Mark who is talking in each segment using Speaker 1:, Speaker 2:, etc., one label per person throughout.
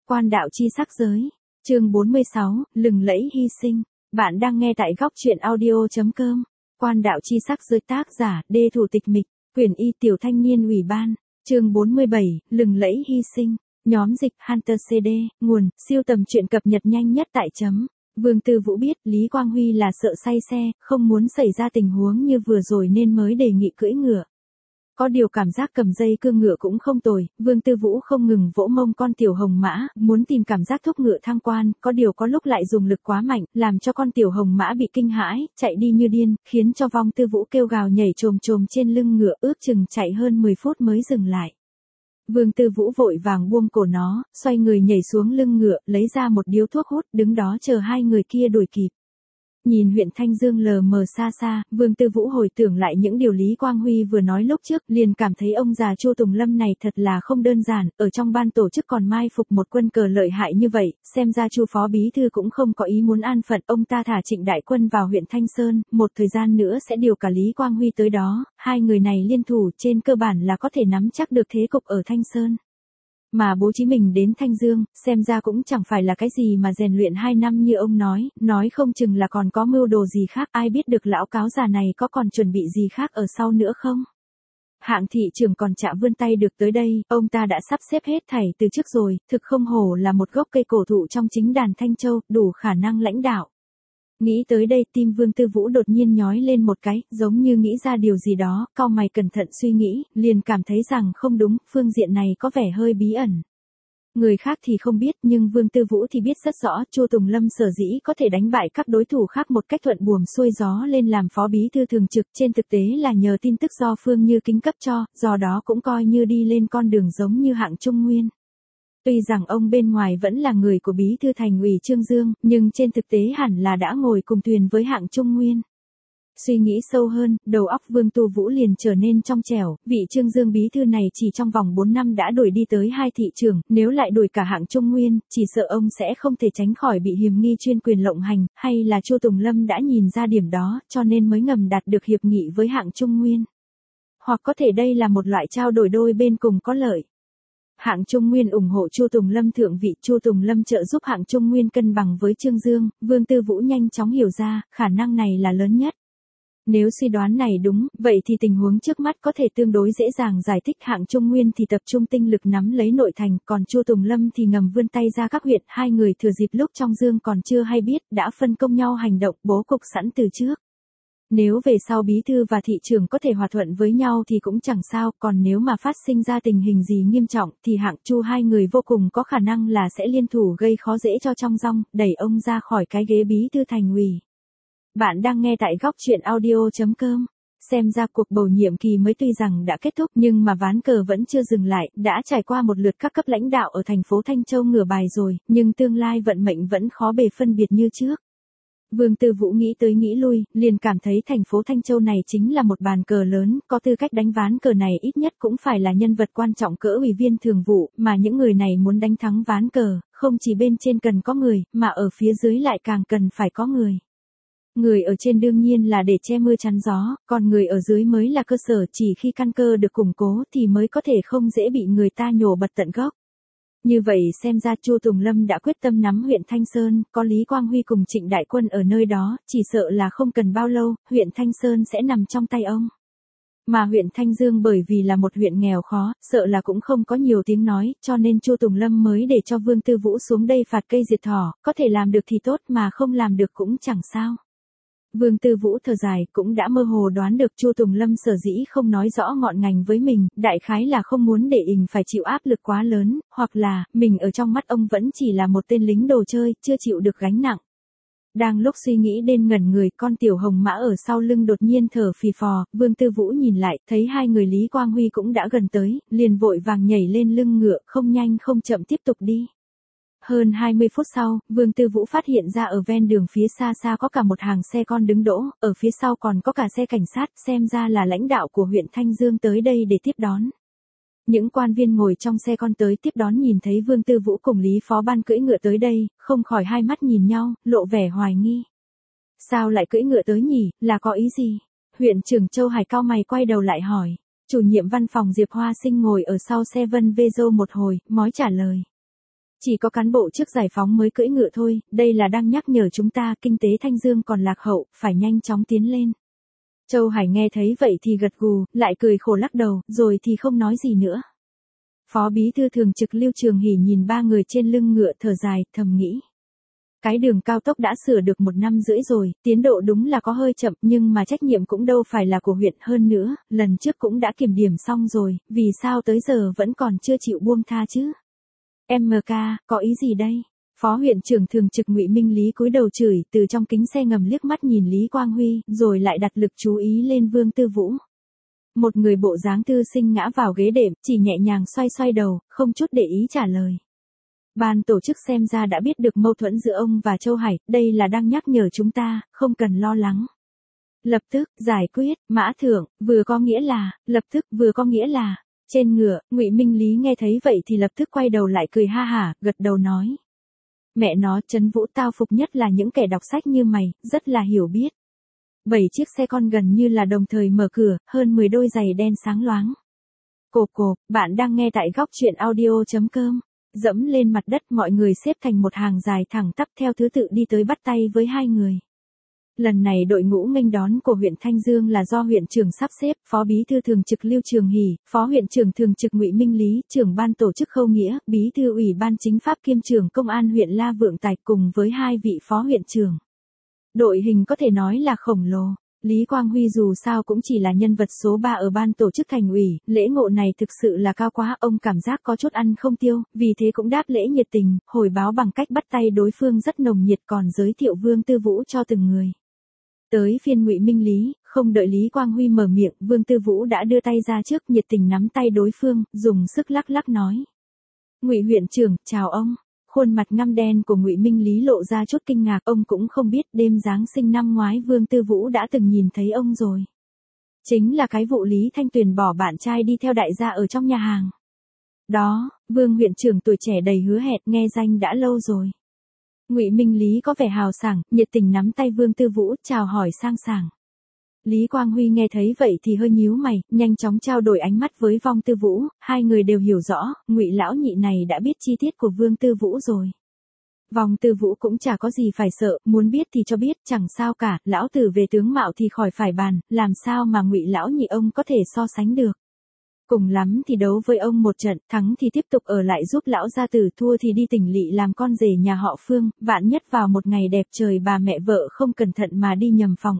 Speaker 1: Quan đạo chi sắc giới. Chương 46, lừng lẫy hy sinh. Bạn đang nghe tại góc truyện audio.com. Quan đạo chi sắc giới, tác giả, Đê Thủ Tịch Mịch, Quyền Y Tiểu Thanh Niên Ủy ban. Chương 47, lừng lẫy hy sinh. Nhóm dịch Hunter CD, nguồn, siêu tầm truyện cập nhật nhanh nhất tại chấm. Vương Tư Vũ biết Lý Quang Huy là sợ say xe, không muốn xảy ra tình huống như vừa rồi nên mới đề nghị cưỡi ngựa. Có điều cảm giác cầm dây cương ngựa cũng không tồi, Vương Tư Vũ không ngừng vỗ mông con tiểu hồng mã, muốn tìm cảm giác thúc ngựa thăng quan, có điều có lúc lại dùng lực quá mạnh, làm cho con tiểu hồng mã bị kinh hãi, chạy đi như điên, khiến cho Vong Tư Vũ kêu gào nhảy chồm chồm trên lưng ngựa, ước chừng chạy hơn 10 phút mới dừng lại. Vương Tư Vũ vội vàng buông cổ nó, xoay người nhảy xuống lưng ngựa, lấy ra một điếu thuốc hút, đứng đó chờ hai người kia đuổi kịp. Nhìn huyện Thanh Dương lờ mờ xa xa, Vương Tư Vũ hồi tưởng lại những điều Lý Quang Huy vừa nói lúc trước, liền cảm thấy ông già Chu Tùng Lâm này thật là không đơn giản, ở trong ban tổ chức còn mai phục một quân cờ lợi hại như vậy, xem ra Chu phó bí thư cũng không có ý muốn an phận, ông ta thả Trịnh Đại Quân vào huyện Thanh Sơn, một thời gian nữa sẽ điều cả Lý Quang Huy tới đó, hai người này liên thủ trên cơ bản là có thể nắm chắc được thế cục ở Thanh Sơn. Mà bố trí mình đến Thanh Dương, xem ra cũng chẳng phải là cái gì mà rèn luyện 2 năm như ông nói không chừng là còn có mưu đồ gì khác, ai biết được lão cáo già này có còn chuẩn bị gì khác ở sau nữa không? Hạng thị trưởng còn chả vươn tay được tới đây, ông ta đã sắp xếp hết thảy từ trước rồi, thực không hổ là một gốc cây cổ thụ trong chính đàn Thanh Châu, đủ khả năng lãnh đạo. Nghĩ tới đây tim Vương Tư Vũ đột nhiên nhói lên một cái, giống như nghĩ ra điều gì đó, cau mày cẩn thận suy nghĩ, liền cảm thấy rằng không đúng, phương diện này có vẻ hơi bí ẩn. Người khác thì không biết nhưng Vương Tư Vũ thì biết rất rõ, Chu Tùng Lâm sở dĩ có thể đánh bại các đối thủ khác một cách thuận buồm xuôi gió lên làm phó bí thư thường trực, trên thực tế là nhờ tin tức do Phương Như Kính cấp cho, do đó cũng coi như đi lên con đường giống như Hạng Trung Nguyên. Tuy rằng ông bên ngoài vẫn là người của bí thư thành ủy Trương Dương, nhưng trên thực tế hẳn là đã ngồi cùng thuyền với Hạng Trung Nguyên. Suy nghĩ sâu hơn, đầu óc Vương Tư Vũ liền trở nên trong trẻo, vị Trương Dương bí thư này chỉ trong vòng 4 năm đã đuổi đi tới 2 thị trưởng, nếu lại đuổi cả Hạng Trung Nguyên, chỉ sợ ông sẽ không thể tránh khỏi bị hiềm nghi chuyên quyền lộng hành, hay là Chu Tùng Lâm đã nhìn ra điểm đó, cho nên mới ngầm đạt được hiệp nghị với Hạng Trung Nguyên. Hoặc có thể đây là một loại trao đổi đôi bên cùng có lợi. Hạng Trung Nguyên ủng hộ Chu Tùng Lâm thượng vị, Chu Tùng Lâm trợ giúp Hạng Trung Nguyên cân bằng với Trương Dương, Vương Tư Vũ nhanh chóng hiểu ra, khả năng này là lớn nhất. Nếu suy đoán này đúng, vậy thì tình huống trước mắt có thể tương đối dễ dàng giải thích. Hạng Trung Nguyên thì tập trung tinh lực nắm lấy nội thành, còn Chu Tùng Lâm thì ngầm vươn tay ra các huyện, hai người thừa dịp lúc trong Dương còn chưa hay biết, đã phân công nhau hành động, bố cục sẵn từ trước. Nếu về sau bí thư và thị trưởng có thể hòa thuận với nhau thì cũng chẳng sao, còn nếu mà phát sinh ra tình hình gì nghiêm trọng thì Hạng Chu hai người vô cùng có khả năng là sẽ liên thủ gây khó dễ cho Trong Dong, đẩy ông ra khỏi cái ghế bí thư thành ủy. Bạn đang nghe tại góc truyện audio.com. Xem ra cuộc bầu nhiệm kỳ mới tuy rằng đã kết thúc nhưng mà ván cờ vẫn chưa dừng lại, đã trải qua một lượt các cấp lãnh đạo ở thành phố Thanh Châu ngửa bài rồi, nhưng tương lai vận mệnh vẫn khó bề phân biệt như trước. Vương Tư Vũ nghĩ tới nghĩ lui, liền cảm thấy thành phố Thanh Châu này chính là một bàn cờ lớn, có tư cách đánh ván cờ này ít nhất cũng phải là nhân vật quan trọng cỡ ủy viên thường vụ, mà những người này muốn đánh thắng ván cờ, không chỉ bên trên cần có người, mà ở phía dưới lại càng cần phải có người. Người ở trên đương nhiên là để che mưa chắn gió, còn người ở dưới mới là cơ sở, chỉ khi căn cơ được củng cố thì mới có thể không dễ bị người ta nhổ bật tận gốc. Như vậy xem ra Chu Tùng Lâm đã quyết tâm nắm huyện Thanh Sơn, có Lý Quang Huy cùng Trịnh Đại Quân ở nơi đó, chỉ sợ là không cần bao lâu, huyện Thanh Sơn sẽ nằm trong tay ông. Mà huyện Thanh Dương bởi vì là một huyện nghèo khó, sợ là cũng không có nhiều tiếng nói, cho nên Chu Tùng Lâm mới để cho Vương Tư Vũ xuống đây phạt cây diệt thỏ, có thể làm được thì tốt mà không làm được cũng chẳng sao. Vương Tư Vũ thở dài, cũng đã mơ hồ đoán được Chu Tùng Lâm sở dĩ không nói rõ ngọn ngành với mình, đại khái là không muốn để ình phải chịu áp lực quá lớn, hoặc là, mình ở trong mắt ông vẫn chỉ là một tên lính đồ chơi, chưa chịu được gánh nặng. Đang lúc suy nghĩ đến ngẩn người, con tiểu hồng mã ở sau lưng đột nhiên thở phì phò, Vương Tư Vũ nhìn lại, thấy hai người Lý Quang Huy cũng đã gần tới, liền vội vàng nhảy lên lưng ngựa, không nhanh không chậm tiếp tục đi. Hơn 20 phút sau, Vương Tư Vũ phát hiện ra ở ven đường phía xa xa có cả một hàng xe con đứng đỗ, ở phía sau còn có cả xe cảnh sát, xem ra là lãnh đạo của huyện Thanh Dương tới đây để tiếp đón. Những quan viên ngồi trong xe con tới tiếp đón nhìn thấy Vương Tư Vũ cùng Lý Phó Ban cưỡi ngựa tới đây, không khỏi hai mắt nhìn nhau, lộ vẻ hoài nghi. Sao lại cưỡi ngựa tới nhỉ, là có ý gì? Huyện trưởng Châu Hải cau mày quay đầu lại hỏi. Chủ nhiệm văn phòng Diệp Hoa Sinh ngồi ở sau xe Vân Vê Dâu một hồi, mói trả lời. Chỉ có cán bộ trước giải phóng mới cưỡi ngựa thôi, đây là đang nhắc nhở chúng ta kinh tế Thanh Dương còn lạc hậu, phải nhanh chóng tiến lên. Châu Hải nghe thấy vậy thì gật gù, lại cười khổ lắc đầu, rồi thì không nói gì nữa. Phó bí thư thường trực Lưu Trường Hỷ nhìn ba người trên lưng ngựa thở dài, thầm nghĩ. Cái đường cao tốc đã sửa được 1 năm rưỡi rồi, tiến độ đúng là có hơi chậm nhưng mà trách nhiệm cũng đâu phải là của huyện hơn nữa, lần trước cũng đã kiểm điểm xong rồi, vì sao tới giờ vẫn còn chưa chịu buông tha chứ? MK, có ý gì đây? Phó huyện trưởng thường trực Ngụy Minh Lý cúi đầu chửi, từ trong kính xe ngầm liếc mắt nhìn Lý Quang Huy, rồi lại đặt lực chú ý lên Vương Tư Vũ. Một người bộ dáng thư sinh ngã vào ghế đệm, chỉ nhẹ nhàng xoay xoay đầu, không chút để ý trả lời. Ban tổ chức xem ra đã biết được mâu thuẫn giữa ông và Châu Hải, đây là đang nhắc nhở chúng ta, không cần lo lắng. Lập tức, giải quyết, mã thượng, vừa có nghĩa là, lập tức vừa có nghĩa là, trên ngựa, Ngụy Minh Lý nghe thấy vậy thì lập tức quay đầu lại cười ha hả, gật đầu nói. Mẹ nó, Trấn Vũ tao phục nhất là những kẻ đọc sách như mày, rất là hiểu biết. 7 chiếc xe con gần như là đồng thời mở cửa, hơn 10 đôi giày đen sáng loáng. Cộp cộp, bạn đang nghe tại góc truyện audio.com. Dẫm lên mặt đất mọi người xếp thành một hàng dài thẳng tắp theo thứ tự đi tới bắt tay với hai người. Lần này đội ngũ nghênh đón của huyện Thanh Dương là do huyện trưởng sắp xếp, phó bí thư thường trực Lưu Trường Hỷ, phó huyện trưởng thường trực Ngụy Minh Lý, trưởng ban tổ chức Khâu Nghĩa, bí thư ủy ban chính pháp kiêm trưởng công an huyện La Vượng Tài cùng với 2 vị phó huyện trưởng. Đội hình có thể nói là khổng lồ. Lý Quang Huy dù sao cũng chỉ là nhân vật số 3 ở ban tổ chức thành ủy, lễ ngộ này thực sự là cao quá, ông cảm giác có chút ăn không tiêu, vì thế cũng đáp lễ nhiệt tình, hồi báo bằng cách bắt tay đối phương rất nồng nhiệt còn giới thiệu Vương Tư Vũ cho từng người. Tới phiên Ngụy Minh Lý, không đợi Lý Quang Huy mở miệng, Vương Tư Vũ đã đưa tay ra trước, nhiệt tình nắm tay đối phương, dùng sức lắc lắc nói. Ngụy huyện trưởng, chào ông. Khuôn mặt ngăm đen của Ngụy Minh Lý lộ ra chút kinh ngạc, ông cũng không biết đêm Giáng sinh năm ngoái Vương Tư Vũ đã từng nhìn thấy ông rồi. Chính là cái vụ Lý Thanh Tuyền bỏ bạn trai đi theo đại gia ở trong nhà hàng. Đó, Vương huyện trưởng tuổi trẻ đầy hứa hẹn, nghe danh đã lâu rồi. Ngụy Minh Lý có vẻ hào sảng, nhiệt tình nắm tay Vương Tư Vũ, chào hỏi sang sảng. Lý Quang Huy nghe thấy vậy thì hơi nhíu mày, nhanh chóng trao đổi ánh mắt với Vong Tư Vũ, hai người đều hiểu rõ, Ngụy lão nhị này đã biết chi tiết của Vương Tư Vũ rồi. Vong Tư Vũ cũng chả có gì phải sợ, muốn biết thì cho biết, chẳng sao cả, lão tử về tướng mạo thì khỏi phải bàn, làm sao mà Ngụy lão nhị ông có thể so sánh được. Cùng lắm thì đấu với ông một trận, thắng thì tiếp tục ở lại giúp lão gia tử, thua thì đi tỉnh lỵ làm con rể nhà họ Phương, vạn nhất vào một ngày đẹp trời bà mẹ vợ không cẩn thận mà đi nhầm phòng.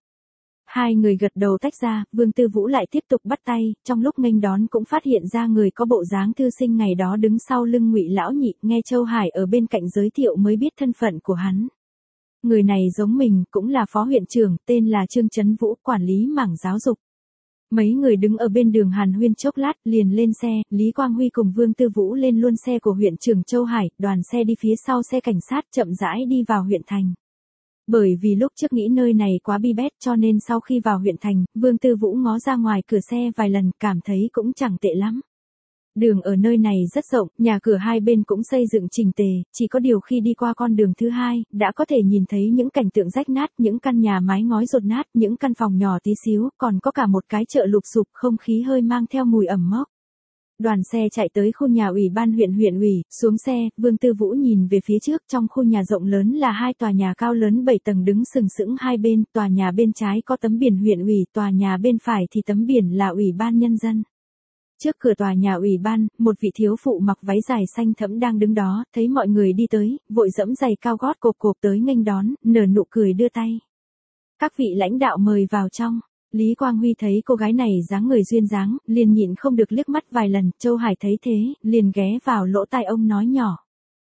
Speaker 1: Hai người gật đầu tách ra, Vương Tư Vũ lại tiếp tục bắt tay, trong lúc nghênh đón cũng phát hiện ra người có bộ dáng thư sinh ngày đó đứng sau lưng Ngụy lão nhị, nghe Châu Hải ở bên cạnh giới thiệu mới biết thân phận của hắn. Người này giống mình, cũng là phó huyện trưởng, tên là Trương Trấn Vũ, quản lý mảng giáo dục. Mấy người đứng ở bên đường hàn huyên chốc lát, liền lên xe, Lý Quang Huy cùng Vương Tư Vũ lên luôn xe của huyện trưởng Châu Hải, đoàn xe đi phía sau xe cảnh sát chậm rãi đi vào huyện thành. Bởi vì lúc trước nghĩ nơi này quá bi bét cho nên sau khi vào huyện thành, Vương Tư Vũ ngó ra ngoài cửa xe vài lần, cảm thấy cũng chẳng tệ lắm. Đường ở nơi này rất rộng, nhà cửa hai bên cũng xây dựng chỉnh tề, chỉ có điều khi đi qua con đường thứ hai, đã có thể nhìn thấy những cảnh tượng rách nát, những căn nhà mái ngói dột nát, những căn phòng nhỏ tí xíu, còn có cả một cái chợ lụp xụp, không khí hơi mang theo mùi ẩm mốc. Đoàn xe chạy tới khu nhà ủy ban huyện ủy, xuống xe, Vương Tư Vũ nhìn về phía trước, trong khu nhà rộng lớn là 2 tòa nhà cao lớn 7 tầng đứng sừng sững hai bên, tòa nhà bên trái có tấm biển huyện ủy, tòa nhà bên phải thì tấm biển là Ủy ban Nhân dân. Trước cửa tòa nhà ủy ban, một vị thiếu phụ mặc váy dài xanh thẫm đang đứng đó, thấy mọi người đi tới, vội giẫm giày cao gót cộp cộp tới nghênh đón, nở nụ cười đưa tay. Các vị lãnh đạo mời vào trong. Lý Quang Huy thấy cô gái này dáng người duyên dáng, liền nhịn không được liếc mắt vài lần, Châu Hải thấy thế, liền ghé vào lỗ tai ông nói nhỏ.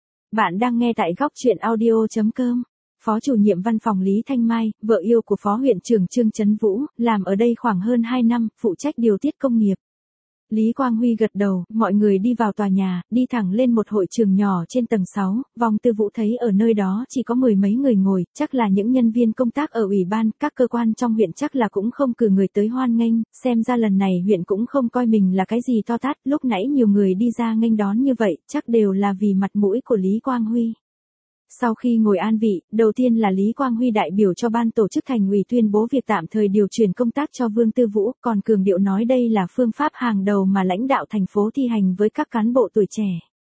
Speaker 1: Bạn đang nghe tại góc truyện audio.com. Phó chủ nhiệm văn phòng Lý Thanh Mai, vợ yêu của phó huyện trưởng Trương Trấn Vũ, làm ở đây khoảng hơn 2 năm, phụ trách điều tiết công nghiệp. Lý Quang Huy gật đầu, mọi người đi vào tòa nhà, đi thẳng lên một hội trường nhỏ trên tầng 6, Vong Tư Vũ thấy ở nơi đó chỉ có 10 mấy người ngồi, chắc là những nhân viên công tác ở ủy ban, các cơ quan trong huyện chắc là cũng không cử người tới hoan nghênh, xem ra lần này huyện cũng không coi mình là cái gì to tát, lúc nãy nhiều người đi ra nghênh đón như vậy, chắc đều là vì mặt mũi của Lý Quang Huy. Sau khi ngồi an vị, đầu tiên là Lý Quang Huy đại biểu cho ban tổ chức thành ủy tuyên bố việc tạm thời điều chuyển công tác cho Vương Tư Vũ, còn cường điệu nói đây là phương pháp hàng đầu mà lãnh đạo thành phố thi hành với các cán bộ tuổi trẻ.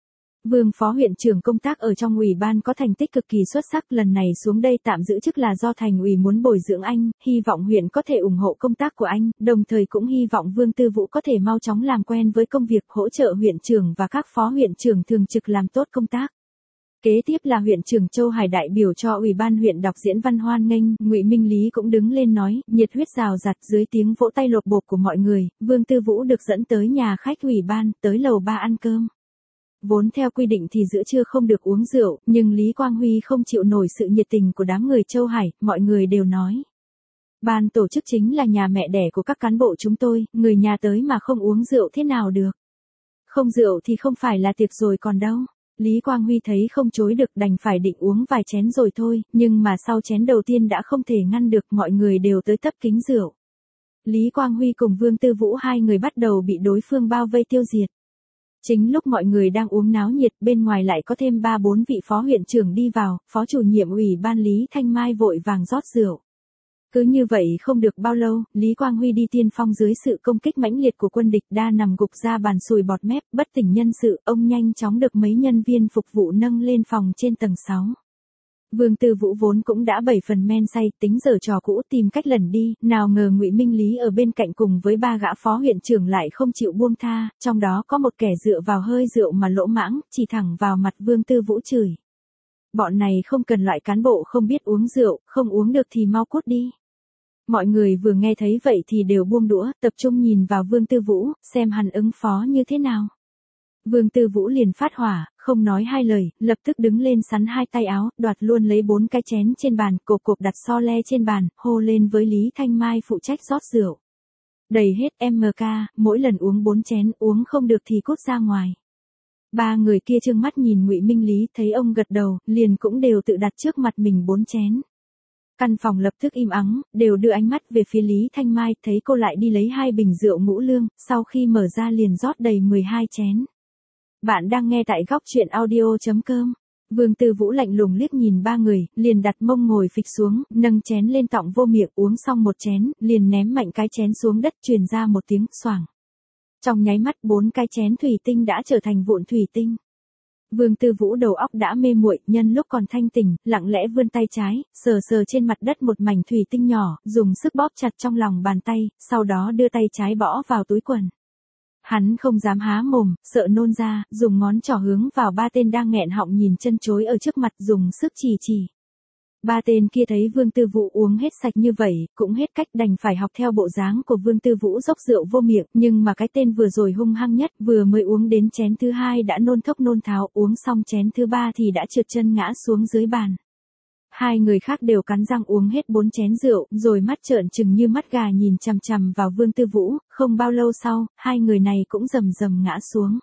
Speaker 1: Vương phó huyện trưởng công tác ở trong ủy ban có thành tích cực kỳ xuất sắc, lần này xuống đây tạm giữ chức là do thành ủy muốn bồi dưỡng anh, hy vọng huyện có thể ủng hộ công tác của anh, đồng thời cũng hy vọng Vương Tư Vũ có thể mau chóng làm quen với công việc, hỗ trợ huyện trưởng và các phó huyện trưởng thường trực làm tốt công tác. Kế tiếp là huyện trưởng Châu Hải đại biểu cho ủy ban huyện đọc diễn văn hoan nghênh, Ngụy Minh Lý cũng đứng lên nói, nhiệt huyết rào rạt dưới tiếng vỗ tay lột bột của mọi người, Vương Tư Vũ được dẫn tới nhà khách ủy ban, tới lầu 3 ăn cơm. Vốn theo quy định thì giữa trưa không được uống rượu, nhưng Lý Quang Huy không chịu nổi sự nhiệt tình của đám người Châu Hải, mọi người đều nói. Ban tổ chức chính là nhà mẹ đẻ của các cán bộ chúng tôi, người nhà tới mà không uống rượu thế nào được. Không rượu thì không phải là tiệc rồi còn đâu. Lý Quang Huy thấy không chối được đành phải định uống vài chén rồi thôi, nhưng mà sau chén đầu tiên đã không thể ngăn được, mọi người đều tới tấp kính rượu. Lý Quang Huy cùng Vương Tư Vũ hai người bắt đầu bị đối phương bao vây tiêu diệt. Chính lúc mọi người đang uống náo nhiệt, bên ngoài lại có thêm 3-4 vị phó huyện trưởng đi vào, phó chủ nhiệm ủy ban Lý Thanh Mai vội vàng rót rượu. Cứ như vậy không được bao lâu, Lý Quang Huy đi tiên phong dưới sự công kích mãnh liệt của quân địch, đa nằm gục ra bàn sùi bọt mép, bất tỉnh nhân sự, ông nhanh chóng được mấy nhân viên phục vụ nâng lên phòng trên tầng 6. Vương Tư Vũ vốn cũng đã 7 phần men say, tính giở trò cũ tìm cách lẩn đi, nào ngờ Ngụy Minh Lý ở bên cạnh cùng với 3 gã phó huyện trưởng lại không chịu buông tha, trong đó có một kẻ dựa vào hơi rượu mà lỗ mãng, chỉ thẳng vào mặt Vương Tư Vũ chửi. Bọn này không cần loại cán bộ không biết uống rượu, không uống được thì mau cút đi. Mọi người vừa nghe thấy vậy thì đều buông đũa, tập trung nhìn vào Vương Tư Vũ, xem hắn ứng phó như thế nào. Vương Tư Vũ liền phát hỏa, không nói hai lời, lập tức đứng lên sắn hai tay áo, đoạt luôn lấy 4 cái chén trên bàn, cộp cộp đặt so le trên bàn, hô lên với Lý Thanh Mai phụ trách rót rượu. Đầy hết MK, mỗi lần uống 4 chén, uống không được thì cút ra ngoài. 3 người kia trừng mắt nhìn Ngụy Minh Lý, thấy ông gật đầu, liền cũng đều tự đặt trước mặt mình 4 chén. Căn phòng lập tức im ắng, đều đưa ánh mắt về phía Lý Thanh Mai, thấy cô lại đi lấy 2 bình rượu Ngũ Lương, sau khi mở ra liền rót đầy 12 chén. Bạn đang nghe tại góc truyện audio.com. Vương Tư Vũ lạnh lùng liếc nhìn 3 người, liền đặt mông ngồi phịch xuống, nâng chén lên tọng vô miệng, uống xong một chén, liền ném mạnh cái chén xuống đất, truyền ra một tiếng xoảng. Trong nháy mắt 4 cái chén thủy tinh đã trở thành vụn thủy tinh. Vương Tư Vũ đầu óc đã mê muội, nhân lúc còn thanh tỉnh, lặng lẽ vươn tay trái, sờ sờ trên mặt đất một mảnh thủy tinh nhỏ, dùng sức bóp chặt trong lòng bàn tay, sau đó đưa tay trái bỏ vào túi quần. Hắn không dám há mồm, sợ nôn ra, dùng ngón trỏ hướng vào 3 tên đang nghẹn họng nhìn chân chối ở trước mặt, dùng sức chỉ. 3 tên kia thấy Vương Tư Vũ uống hết sạch như vậy, cũng hết cách, đành phải học theo bộ dáng của Vương Tư Vũ dốc rượu vô miệng, nhưng mà cái tên vừa rồi hung hăng nhất, vừa mới uống đến chén thứ 2 đã nôn thốc nôn tháo, uống xong chén thứ 3 thì đã trượt chân ngã xuống dưới bàn. 2 người khác đều cắn răng uống hết 4 chén rượu, rồi mắt trợn trừng như mắt gà nhìn chằm chằm vào Vương Tư Vũ, không bao lâu sau, 2 người này cũng rầm rầm ngã xuống.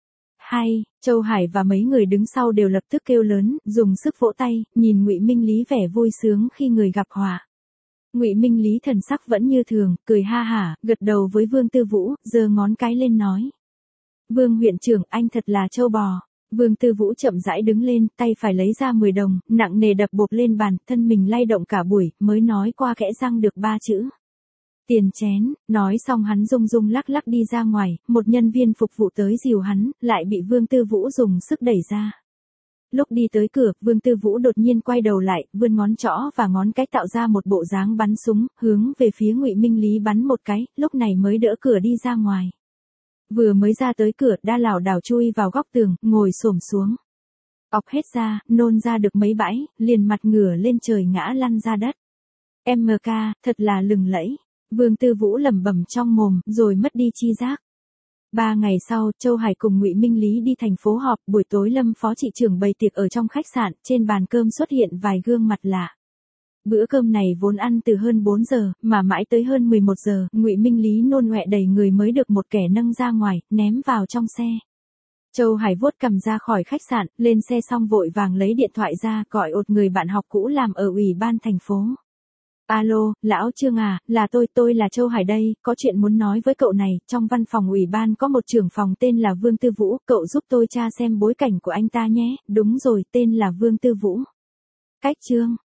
Speaker 1: Châu Hải và mấy người đứng sau đều lập tức kêu lớn, dùng sức vỗ tay, nhìn Ngụy Minh Lý vẻ vui sướng khi người gặp họa. Ngụy Minh Lý thần sắc vẫn như thường, cười ha hả, gật đầu với Vương Tư Vũ, giơ ngón cái lên nói. Vương huyện trưởng, anh thật là trâu bò. Vương Tư Vũ chậm rãi đứng lên, tay phải lấy ra 10 đồng, nặng nề đập bộp lên bàn, thân mình lay động cả buổi, mới nói qua kẽ răng được 3 chữ. Tiền chén, nói xong hắn rung rung lắc lắc đi ra ngoài, một nhân viên phục vụ tới dìu hắn, lại bị Vương Tư Vũ dùng sức đẩy ra. Lúc đi tới cửa, Vương Tư Vũ đột nhiên quay đầu lại, vươn ngón trỏ và ngón cái tạo ra một bộ dáng bắn súng, hướng về phía Ngụy Minh Lý bắn một cái, lúc này mới đỡ cửa đi ra ngoài. Vừa mới ra tới cửa, đã lảo đảo chui vào góc tường, ngồi xổm xuống. Ọc hết ra, nôn ra được mấy bãi, liền mặt ngửa lên trời ngã lăn ra đất. MK, thật là lừng lẫy. Vương Tư Vũ lẩm bẩm trong mồm, rồi mất đi chi giác. 3 ngày sau, Châu Hải cùng Ngụy Minh Lý đi thành phố họp, buổi tối Lâm phó trị trưởng bày tiệc ở trong khách sạn, trên bàn cơm xuất hiện vài gương mặt lạ. Bữa cơm này vốn ăn từ hơn 4 giờ, mà mãi tới hơn 11 giờ, Ngụy Minh Lý nôn ọe đầy người mới được một kẻ nâng ra ngoài, ném vào trong xe. Châu Hải vuốt cằm ra khỏi khách sạn, lên xe xong vội vàng lấy điện thoại ra, gọi ột người bạn học cũ làm ở ủy ban thành phố. Alo, lão Trương à, là tôi là Châu Hải đây, có chuyện muốn nói với cậu này, trong văn phòng ủy ban có một trưởng phòng tên là Vương Tư Vũ, cậu giúp tôi tra xem bối cảnh của anh ta nhé, đúng rồi, tên là Vương Tư Vũ. Cách Trương,